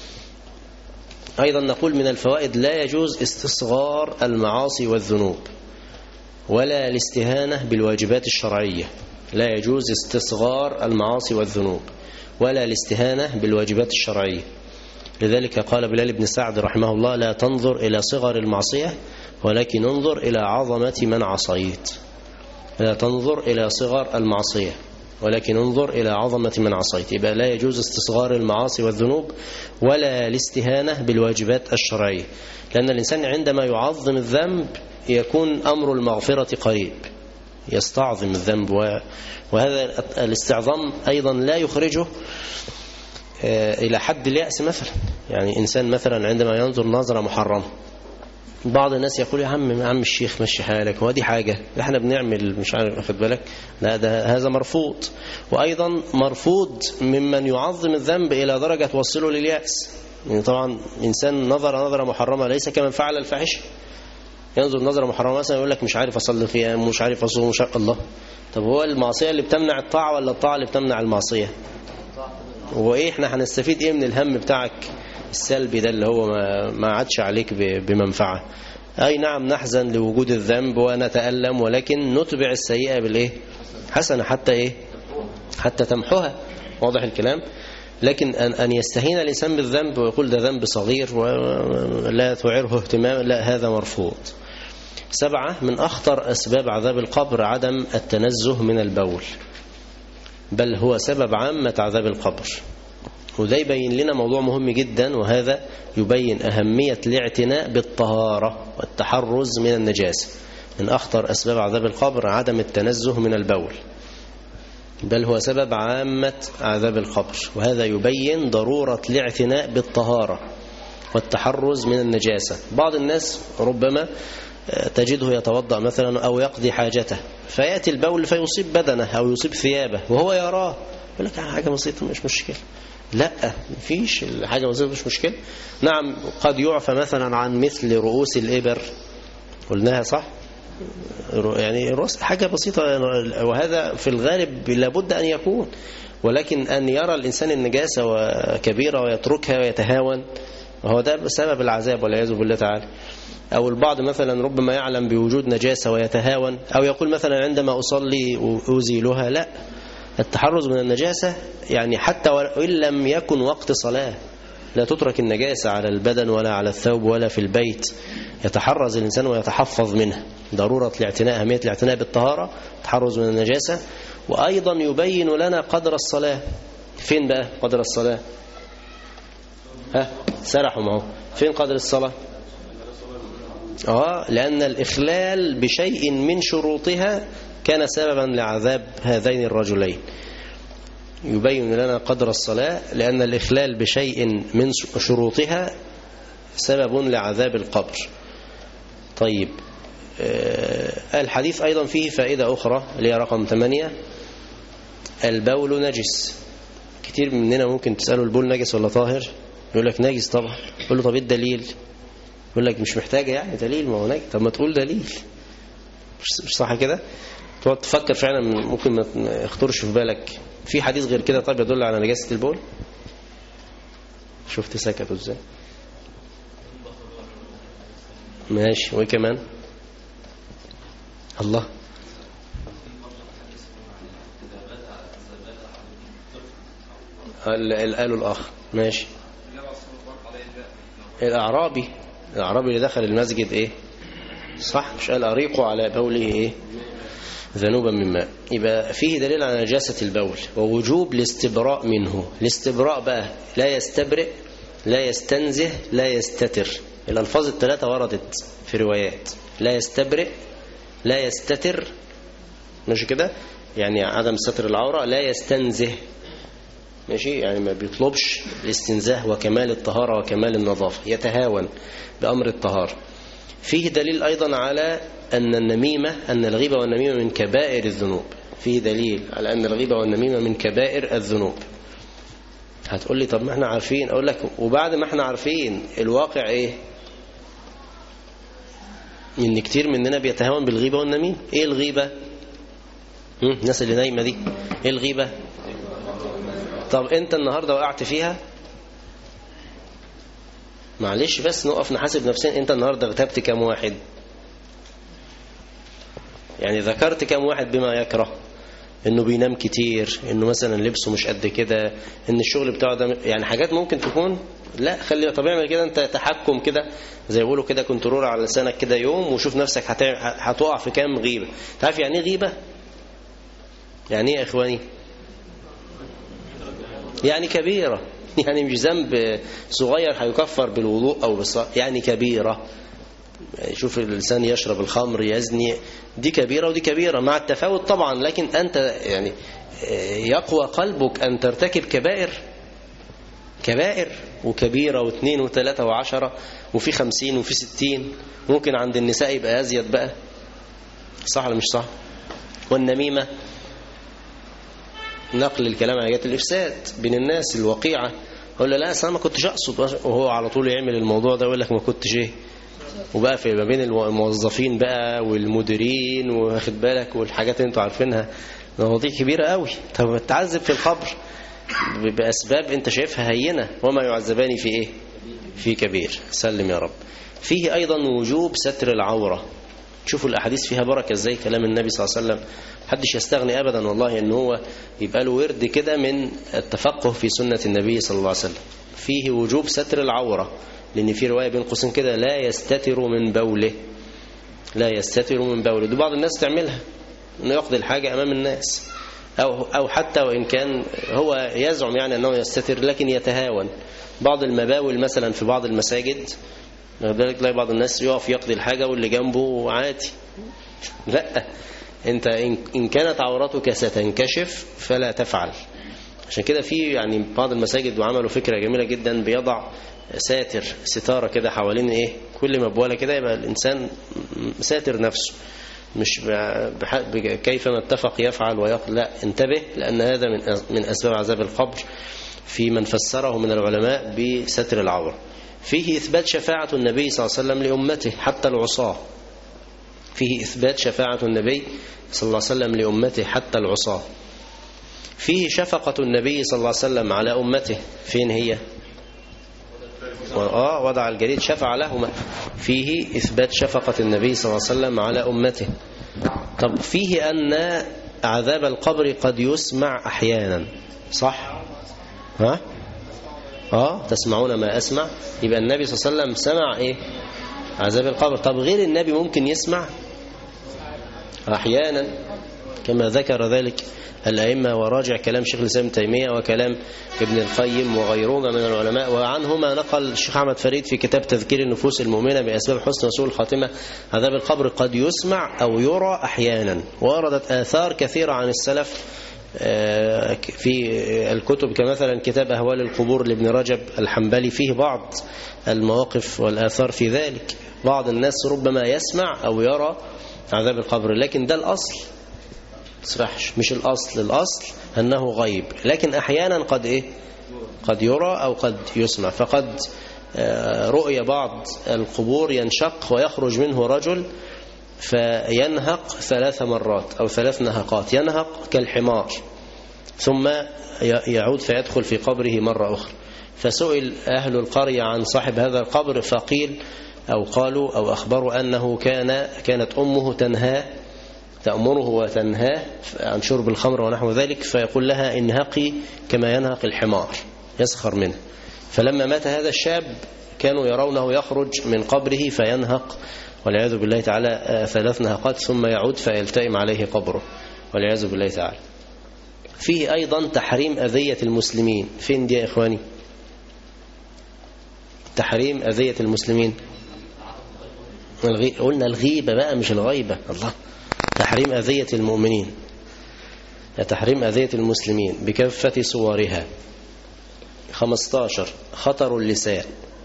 أيضا نقول من الفوائد لا يجوز استصغار المعاصي والذنوب ولا الاستهانة بالواجبات الشرعية. لا يجوز استصغار المعاصي والذنوب ولا الاستهانة بالواجبات الشرعية. لذلك قال بلال بن سعد رحمه الله لا تنظر إلى صغر المعصية ولكن انظر إلى عظمة من عصيت. لا تنظر إلى صغر المعصية ولكن انظر إلى عظمة من عصيت. يبقى لا يجوز استصغار المعاصي والذنوب ولا الاستهانة بالواجبات الشرعية، لأن الإنسان عندما يعظم الذنب يكون أمر المغفرة قريب، يستعظم الذنب، وهذا الاستعظام أيضا لا يخرجه إلى حد اليأس. مثلا يعني إنسان مثلا عندما ينظر نظرة محرمة، بعض الناس يقول يا عم الشيخ مشي حالك، هو دي حاجة احنا بنعمل مش عارف اخد بالك، لا ده هذا مرفوض. وأيضا مرفوض ممن يعظم الذنب إلى درجة توصله لليأس. يعني طبعا إنسان نظرة محرمة ليس كمن فعل الفاحشة، ينظر نظرة محرمة مثلا يقول لك مش عارف أصلي قيام، مش عارف أصوم، مش عارف الله. طب هو المعصية اللي بتمنع الطاعة ولا الطاعة اللي بتمنع المعصية؟ وإيه احنا هنستفيد إيه من الهم بتاعك السلبي ده اللي هو ما عادش عليك بمنفعة؟ أي نعم نحزن لوجود الذنب ونتألم، ولكن نتبع السيئة بالإيه؟ حسنة حتى إيه؟ حتى تمحوها. واضح الكلام؟ لكن أن يستهين الإنسان بالذنب ويقول ده ذنب صغير ولا تعيره اهتمام، لا، هذا مرفوض. 7 من أخطر أسباب عذاب القبر عدم التنزه من البول، بل هو سبب عامة عذاب القبر. وده يبين لنا موضوع مهم جدا، وهذا يبين أهمية الاعتناء بالطهارة والتحرز من النجاسة. من أخطر أسباب عذاب القبر عدم التنزه من البول، بل هو سبب عامة عذاب القبر، وهذا يبين ضرورة الاعتناء بالطهارة والتحرز من النجاسة. بعض الناس ربما تجده يتوضأ مثلا أو يقضي حاجته فيأتي البول فيصيب بدنه أو يصيب ثيابه وهو يراه، يقول لك حاجة بسيطة مش مشكلة. لا، مفيش حاجة بسيطة مش مشكلة. نعم قد يعفى مثلا عن مثل رؤوس الإبر، قلناها صح، يعني رؤوس حاجة بسيطة، وهذا في الغالب لابد أن يكون، ولكن أن يرى الإنسان النجاسة وكبيرة ويتركها ويتهاون وهو ده بسبب العذاب والعياذ بالله تعالى. أو البعض مثلا ربما يعلم بوجود نجاسة ويتهاون، أو يقول مثلا عندما أصلي أزيلها. لا، التحرز من النجاسة يعني حتى وإن لم يكن وقت صلاة، لا تترك النجاسة على البدن ولا على الثوب ولا في البيت. يتحرز الإنسان ويتحفظ منها، ضرورة الاعتناء، أهمية الاعتناء بالطهارة، تحرز من النجاسة. وأيضا يبين لنا قدر الصلاة. فين بقى قدر الصلاة؟ سرحوا معه. فين قدر الصلاة؟ لأن الإخلال بشيء من شروطها كان سببا لعذاب هذين الرجلين. يبين لنا قدر الصلاة لأن الإخلال بشيء من شروطها سبب لعذاب القبر. طيب، الحديث أيضا فيه فائدة أخرى اللي هي رقم 8: البول نجس. كتير مننا ممكن تسأله البول نجس ولا طاهر؟ يقول لك نجس طبعا. يقول له طب ايه الدليل؟ يقول لك مش محتاجة يعني دليل، ما هو نجس. طب ما تقول دليل. مش صح كده؟ تقعد تفكر فعلا، ممكن ما يخطرش في بالك في حديث غير كده طيب يدل على نجاسة البول. شفت سكتوا ازاي؟ ماشي، وايه كمان؟ الله، قالوا الآخر. ماشي، الأعرابي اللي دخل المسجد ايه؟ صح، مش قال أريقوا على بوله ايه؟ ذنوبا من ماء. يبقى فيه دليل على نجاسة البول ووجوب الاستبراء منه. الاستبراء بقى لا يستبرئ، لا يستنزه، لا يستتر. الألفاظ الثلاثة وردت في روايات: لا يستبرئ، لا يستتر، ماشي كده، يعني عدم ستر العورة. لا يستنزه، ماشي، يعني ما بيطلبش الاستنزاه وكمال الطهارة وكمال النظافة، يتهاون بأمر الطهارة. فيه دليل أيضا على أن الغيبة والنميمة من كبائر الذنوب. فيه دليل على أن الغيبة والنميمة من كبائر الذنوب. هتقول لي طب ما احنا عارفين. أقول لك وبعد ما احنا عارفين الواقع ايه؟ إن كتير مننا بيتهاون بالغيبة والنميمة. ايه الغيبة؟ الناس اللي نايمة دي، ايه الغيبة؟ طب انت النهاردة وقعت فيها؟ معلش بس نقف نحاسب نفسنا. انت النهاردة اغتبت كم واحد؟ يعني ذكرت كم واحد بما يكره؟ انه بينام كتير، انه مثلا لبسه مش قد كده، ان الشغل بتاعه ده، يعني حاجات ممكن تكون. لا، خلي طب اعمل كده انت تحكم كده، زي يقولوا كده كنترول على لسانك كده يوم، وشوف نفسك هتقع في كام غيبة. تعرف يعني ايه غيبة؟ يعني ايه يا اخواني؟ يعني كبيرة، يعني مش ذنب صغير هيكفر بالوضوء او بالصلاة، يعني كبيرة. شوف الإنسان يشرب الخمر، يزني، دي كبيرة ودي كبيرة مع التفاوت طبعا، لكن أنت يعني يقوى قلبك أن ترتكب كبائر وكبيرة واثنين وثلاثة وعشرة وفي 50 وفي 60. ممكن عند النساء يبقى أزيد بقى. صح ولا مش صح؟ والنميمة نقل الكلام عن جهة الإفساد بين الناس، الوقيعة. يقول له لا أنا ما كنتش أقصد، وهو على طول يعمل الموضوع ده ويقول لك ما كنتش إيه. وبقى في ما بين الموظفين بقى والمديرين، واخد بالك، والحاجات اللي انتوا عارفينها، مواضيع كبيرة قوي. طب تعذب في القبر بأسباب انت شايفها هينة، وما يعذبان في ايه؟ في كبير. سلم يا رب. فيه ايضا وجوب ستر العورة. شوفوا الاحاديث فيها بركة ازاي، كلام النبي صلى الله عليه وسلم. محدش يستغني ابدا والله ان هو يبقى له ورد كده من التفقه في سنة النبي صلى الله عليه وسلم. فيه وجوب ستر العورة، لأن في رواية بين قوسين كده: لا يستتر من بوله. لا يستتر من بوله. دي بعض الناس تعملها، انه يقضي الحاجة أمام الناس، أو حتى وإن كان هو يزعم يعني أنه يستتر لكن يتهاون. بعض المباول مثلا في بعض المساجد، لذلك تلاقي بعض الناس يقف يقضي الحاجة واللي جنبه عادي. لا، أنت إن كانت عورتك ستنكشف فلا تفعل. عشان كده في يعني بعض المساجد وعملوا فكرة جميلة جدا، بيضع ستارة كده حوالين ايه كل مبولة كده، يبقى الإنسان ساتر نفسه، مش كيفما اتفق يفعل ويقول. لا، انتبه، لأن هذا من أسباب عذاب القبر في من فسره من العلماء بستر العورة. فيه إثبات شفاعة النبي صلى الله عليه وسلم لأمته حتى العصاة. فيه إثبات شفاعة النبي صلى الله عليه وسلم لأمته حتى العصاة. فيه شفقة النبي صلى الله عليه وسلم على أمته. فين هي؟ وضع الجليد شفع لهما، فيه إثبات شفقة النبي صلى الله عليه وسلم على أمته. طب فيه أن عذاب القبر قد يسمع أحيانا، صح؟ ها؟ تسمعون ما أسمع. يبقى النبي صلى الله عليه وسلم سمع إيه؟ عذاب القبر. طب غير النبي ممكن يسمع أحيانا كما ذكر ذلك الأئمة، وراجع كلام شيخ الإسلام ابن تيمية وكلام ابن القيم وغيرهما من العلماء. وعنهما نقل الشيخ أحمد فريد في كتاب تذكير النفوس المؤمنة بأسباب حسن وسوء الخاتمة: عذاب القبر قد يسمع أو يرى أحيانا. ووردت آثار كثيرة عن السلف في الكتب، كمثلا كتاب أهوال القبور لابن رجب الحنبلي، فيه بعض المواقف والآثار في ذلك. بعض الناس ربما يسمع أو يرى عذاب القبر، لكن ده الأصل مش الأصل أنه غيب، لكن أحيانا قد يرى أو قد يسمع. فقد رؤي بعض القبور ينشق ويخرج منه رجل فينهق 3 مرات أو 3 نهقات، ينهق كالحمار، ثم يعود فيدخل في قبره مرة أخرى. فسئل أهل القرية عن صاحب هذا القبر، فقيل أو قالوا أو أخبروا أنه كانت أمه تأمره وتنهاه عن شرب الخمر ونحو ذلك، فيقول لها: انهقي كما ينهق الحمار، يسخر منه. فلما مات هذا الشاب كانوا يرونه يخرج من قبره فينهق والعياذ بالله تعالى 3 نهقات، ثم يعود فيلتئم عليه قبره والعياذ بالله تعالى. فيه أيضا تحريم أذية المسلمين. فين دي يا إخواني؟ تحريم أذية المسلمين. قلنا الغيبة بقى مش الغيبة. الله. تحريم أذية المؤمنين، تحريم أذية المسلمين بكافة صورها. 15 خطر اللسان،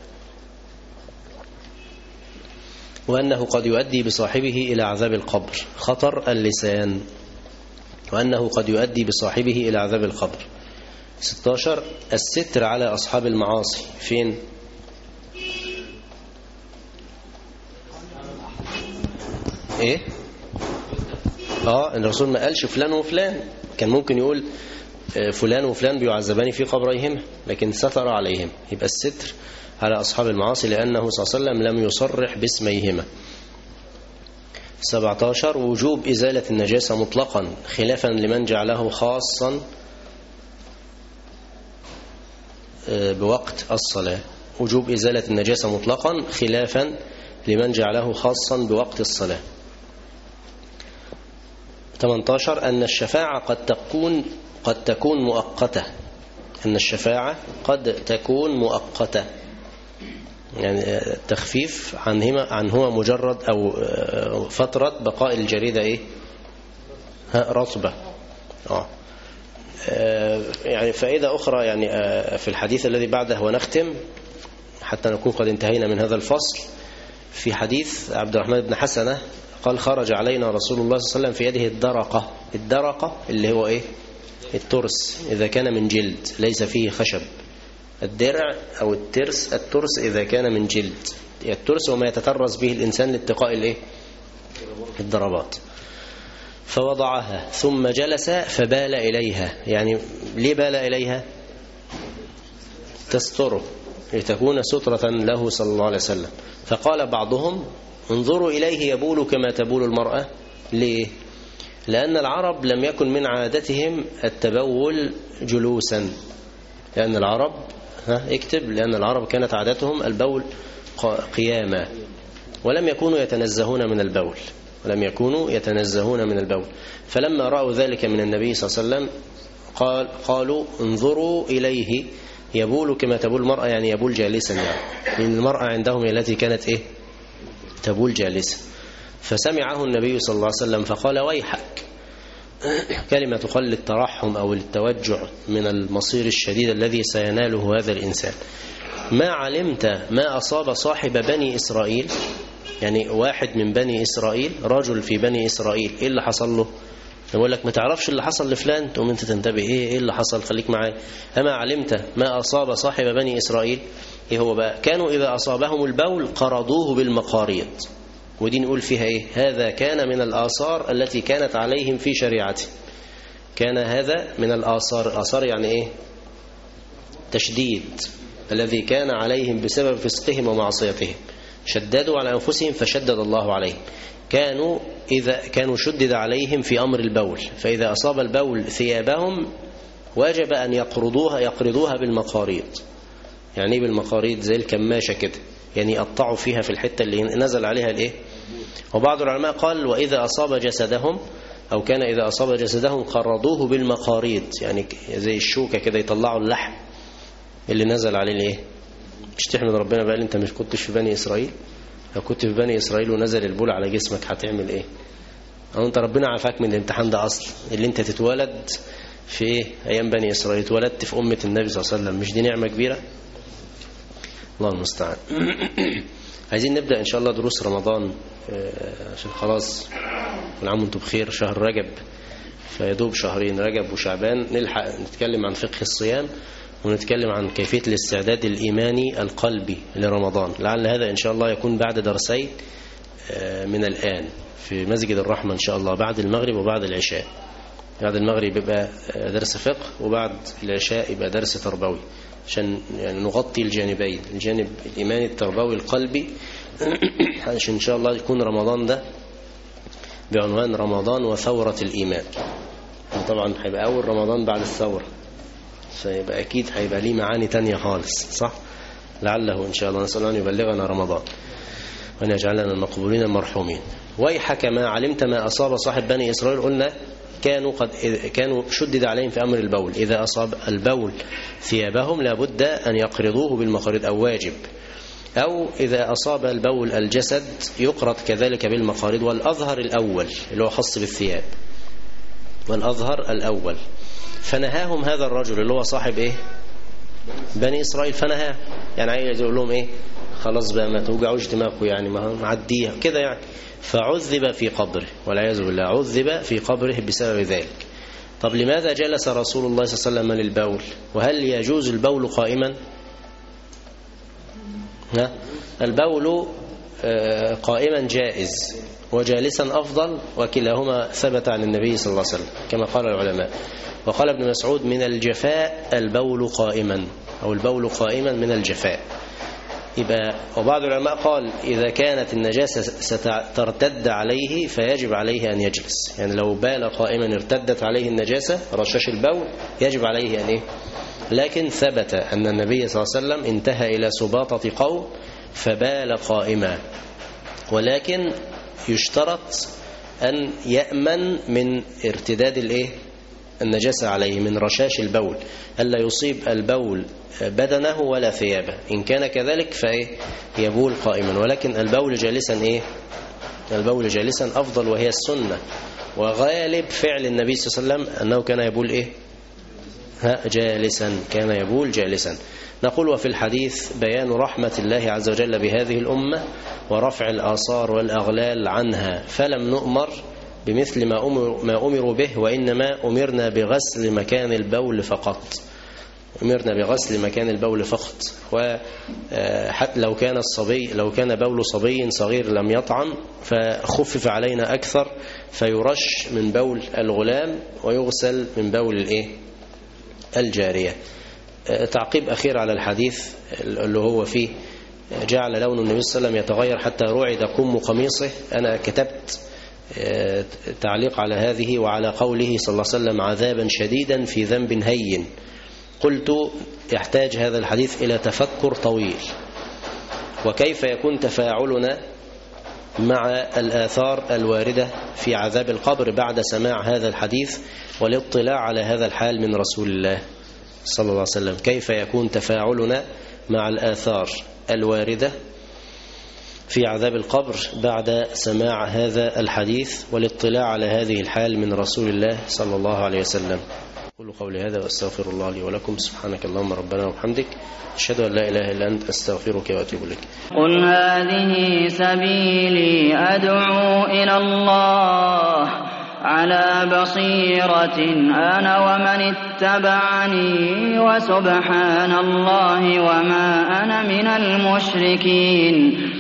وأنه قد يؤدي بصاحبه إلى عذاب القبر. خطر اللسان وأنه قد يؤدي بصاحبه إلى عذاب القبر. 16 الستر على أصحاب المعاصي. فين؟ إيه؟ الرسول ما قالش فلان وفلان، كان ممكن يقول فلان وفلان بيعذبان في قبريهم، لكن ستر عليهم. يبقى الستر على أصحاب المعاصي لأنه صلى الله عليه وسلم لم يصرح باسميهما. 17 وجوب إزالة النجاسة مطلقا، خلافا لمن جعله خاصا بوقت الصلاة. وجوب إزالة النجاسة مطلقا خلافا لمن جعله خاصا بوقت الصلاة. 18 أن الشفاعة قد تكون مؤقتة. أن الشفاعة قد تكون مؤقتة، يعني التخفيف عنهما مجرد أو فترة بقاء الجريدة رطبة. يعني فائدة أخرى يعني في الحديث الذي بعده ونختم حتى نكون قد انتهينا من هذا الفصل. في حديث عبد الرحمن بن حسنة قال: خرج علينا رسول الله صلى الله عليه وسلم في يده الدرقة اللي هو الترس إذا كان من جلد ليس فيه خشب. الدرع أو الترس إذا كان من جلد. الترس وما يتترس به الإنسان لاتقاء الضربات. فوضعها ثم جلس فبال إليها. يعني ليه بال إليها؟ تستره، لتكون سترة له صلى الله عليه وسلم. فقال بعضهم: انظروا إليه يبول كما تبول المرأة. ليه؟ لأن العرب لم يكن من عادتهم التبول جلوسا. لأن العرب لأن العرب كانت عادتهم البول قياما، ولم يكونوا يتنزهون من البول. فلما رأوا ذلك من النبي صلى الله عليه وسلم قالوا: انظروا إليه يبول كما تبول المرأة، يعني يبول جالسا، لأن المرأة عندهم التي كانت تبول جالسا. فسمعه النبي صلى الله عليه وسلم فقال: ويحك. كلمة تقال للترحم أو للتوجع من المصير الشديد الذي سيناله هذا الإنسان. ما علمت ما أصاب صاحب بني إسرائيل، يعني واحد من بني إسرائيل، رجل في بني إسرائيل، إيه اللي حصل له؟ يقول لك: ما تعرفش اللي حصل لفلان؟ تقوم أنت تنتبه إيه اللي حصل، خليك معايا. أما علمت ما أصاب صاحب بني إسرائيل؟ إيه هو بقى؟ كانوا إذا أصابهم البول قرضوه بالمقاريض. ودي نقول فيها هذا كان من الآثار التي كانت عليهم في شريعته. كان هذا من الآثار. الآثار يعني تشديد. الذي كان عليهم بسبب فسقهم ومعصيتهم. شددوا على أنفسهم فشدد الله عليهم. كانوا شدد عليهم في أمر البول، فإذا أصاب البول ثيابهم واجب أن يقرضوها بالمقاريض. يعني ايه بالمقاريض؟ زي الكماشة كده، يعني يقطعوا فيها في الحتة اللي نزل عليها الايه. وبعض العلماء قال وإذا أصاب جسدهم، أو كان إذا أصاب جسدهم قرضوه بالمقاريض، يعني زي الشوكة كده يطلعوا اللحم اللي نزل عليه الايه. مش تحمد ربنا بقى انت مش كنتش في بني إسرائيل؟ لو كنت في بني إسرائيل ونزل البول على جسمك هتعمل ايه؟ أو انت ربنا عافاك من الامتحان ده أصلا، اللي انت تتولد في ايه أيام بني إسرائيل، اتولدت في أمة النبي صلى الله عليه وسلم، مش دي نعمة كبيرة؟ الله المستعان. عايزين نبدأ إن شاء الله دروس رمضان، عشان خلاص كل عام وانتم بخير. شهر رجب فيدوب شهرين، رجب وشعبان، نلحق نتكلم عن فقه الصيام ونتكلم عن كيفية الاستعداد الإيماني القلبي لرمضان. لعل هذا إن شاء الله يكون بعد درسين من الآن في مسجد الرحمة إن شاء الله، بعد المغرب وبعد العشاء. بعد المغرب يبقى درس فقه، وبعد العشاء يبقى درس تربوي، عشان يعني نغطي الجانبين، الجانب الإيماني التربوي القلبي، عشان إن شاء الله يكون رمضان ده بعنوان رمضان وثورة الإيمان. طبعا هيبقى أول رمضان بعد الثورة، فيبقى أكيد هيبقى ليه معاني تانية خالص، صح؟ لعله إن شاء الله نسأل أن يبلغنا رمضان وأن يجعلنا المقبولين المرحومين. ويحك ما علمت ما أصاب صاحب بني إسرائيل. قلنا كانوا شدد عليهم في أمر البول، إذا أصاب البول ثيابهم لابد أن يقرضوه بالمقاريض أو واجب، أو إذا أصاب البول الجسد يقرض كذلك بالمقاريض. والأظهر الأول اللي هو خاص بالثياب، والأظهر الأول. فنهاهم هذا الرجل اللي هو صاحب إيه بني إسرائيل، فنهاه، يعني عايز يقول لهم إيه خلاص بقى ما توجعوش دماغكم، يعني ما معديها كده يعني. فعذب في قبره، والعياذ بالله عذب في قبره بسبب ذلك. طب لماذا جلس رسول الله صلى الله عليه وسلم للبول؟ وهل يجوز البول قائما؟ البول قائما جائز، وجالسا أفضل، وكلاهما ثبت عن النبي صلى الله عليه وسلم كما قال العلماء. وقال ابن مسعود من الجفاء البول قائما، أو البول قائما من الجفاء. يبقى وبعض العلماء قال إذا كانت النجاسة سترتد عليه فيجب عليه أن يجلس، يعني لو بال قائما ارتدت عليه النجاسة رشاش البول يجب عليه أن إيه. لكن ثبت أن النبي صلى الله عليه وسلم انتهى إلى سباطة قوم فبال قائما، ولكن يشترط أن يأمن من ارتداد الإيه النجاسة عليه، من رشاش البول، ألا يصيب البول بدنه ولا ثيابه. إن كان كذلك فإيه يبول قائما، ولكن البول جالسا إيه البول جالسا أفضل، وهي السنة. وغالب فعل النبي صلى الله عليه وسلم أنه كان يبول إيه جالسا، كان يبول جالسا. نقول وفي الحديث بيان رحمة الله عز وجل بهذه الأمة ورفع الآثار والأغلال عنها، فلم نؤمر بمثل ما أمروا به، وإنما أمرنا بغسل مكان البول فقط. أمرنا بغسل مكان البول فقط. وحتى لو كان بول صبي صغير لم يطعم فخفف علينا أكثر، فيرش من بول الغلام ويغسل من بول الإيه الجارية. تعقيب أخير على الحديث اللي هو فيه جعل لون النبي صلى الله عليه وسلم يتغير حتى رعد كم قميصه. أنا كتبت تعليق على هذه وعلى قوله صلى الله عليه وسلم عذابا شديدا في ذنب هين. قلت يحتاج هذا الحديث إلى تفكر طويل، وكيف يكون تفاعلنا مع الآثار الواردة في عذاب القبر بعد سماع هذا الحديث والاطلاع على هذا الحال من رسول الله صلى الله عليه وسلم. كيف يكون تفاعلنا مع الآثار الواردة في عذاب القبر بعد سماع هذا الحديث والاطلاع على هذه الحال من رسول الله صلى الله عليه وسلم. أقول قولي هذا وأستغفر الله لي ولكم. سبحانك اللهم ربنا وبحمدك، أشهد أن لا إله إلا أنت، أستغفرك وأتوب إليك. قل هذه سبيلي أدعو إلى الله على بصيرة أنا ومن اتبعني، وسبحان الله وما أنا من المشركين.